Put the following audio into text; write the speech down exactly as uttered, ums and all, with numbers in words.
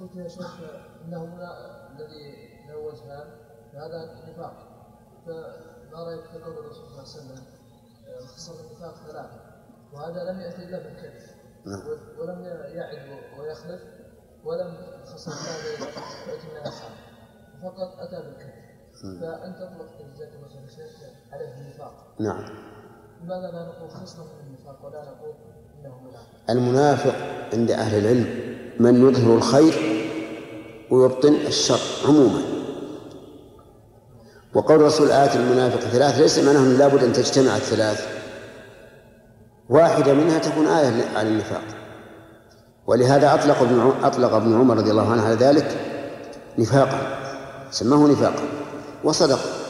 قلت يا شيخ انه الذي له وجهان هذا نفاق، فما رايك في قول الرسول صلى الله عليه وسلم خصال النفاق ثلاثه، وهذا لم ياتي الا بالكذب ولم يعد ويخلف ولم خصال هذا ياتي من الحق فقط اتى بالكذب، فانت اطلقت جزاك الله خير شيخ عليه النفاق. نعم. لماذا لا نقول خصله من النفاق ولا نقول انه منافق؟ المنافق عند اهل العلم من يظهر الخير ويبطن الشر عموما. وقول الرسول آية المنافق ثلاث ليس معناه أن لابد أن تجتمع الثلاث، واحدة منها تكون آية على النفاق. ولهذا أطلق ابن أطلق ابن عمر رضي الله عنه على ذلك نفاقا، سماه نفاقا وصدق.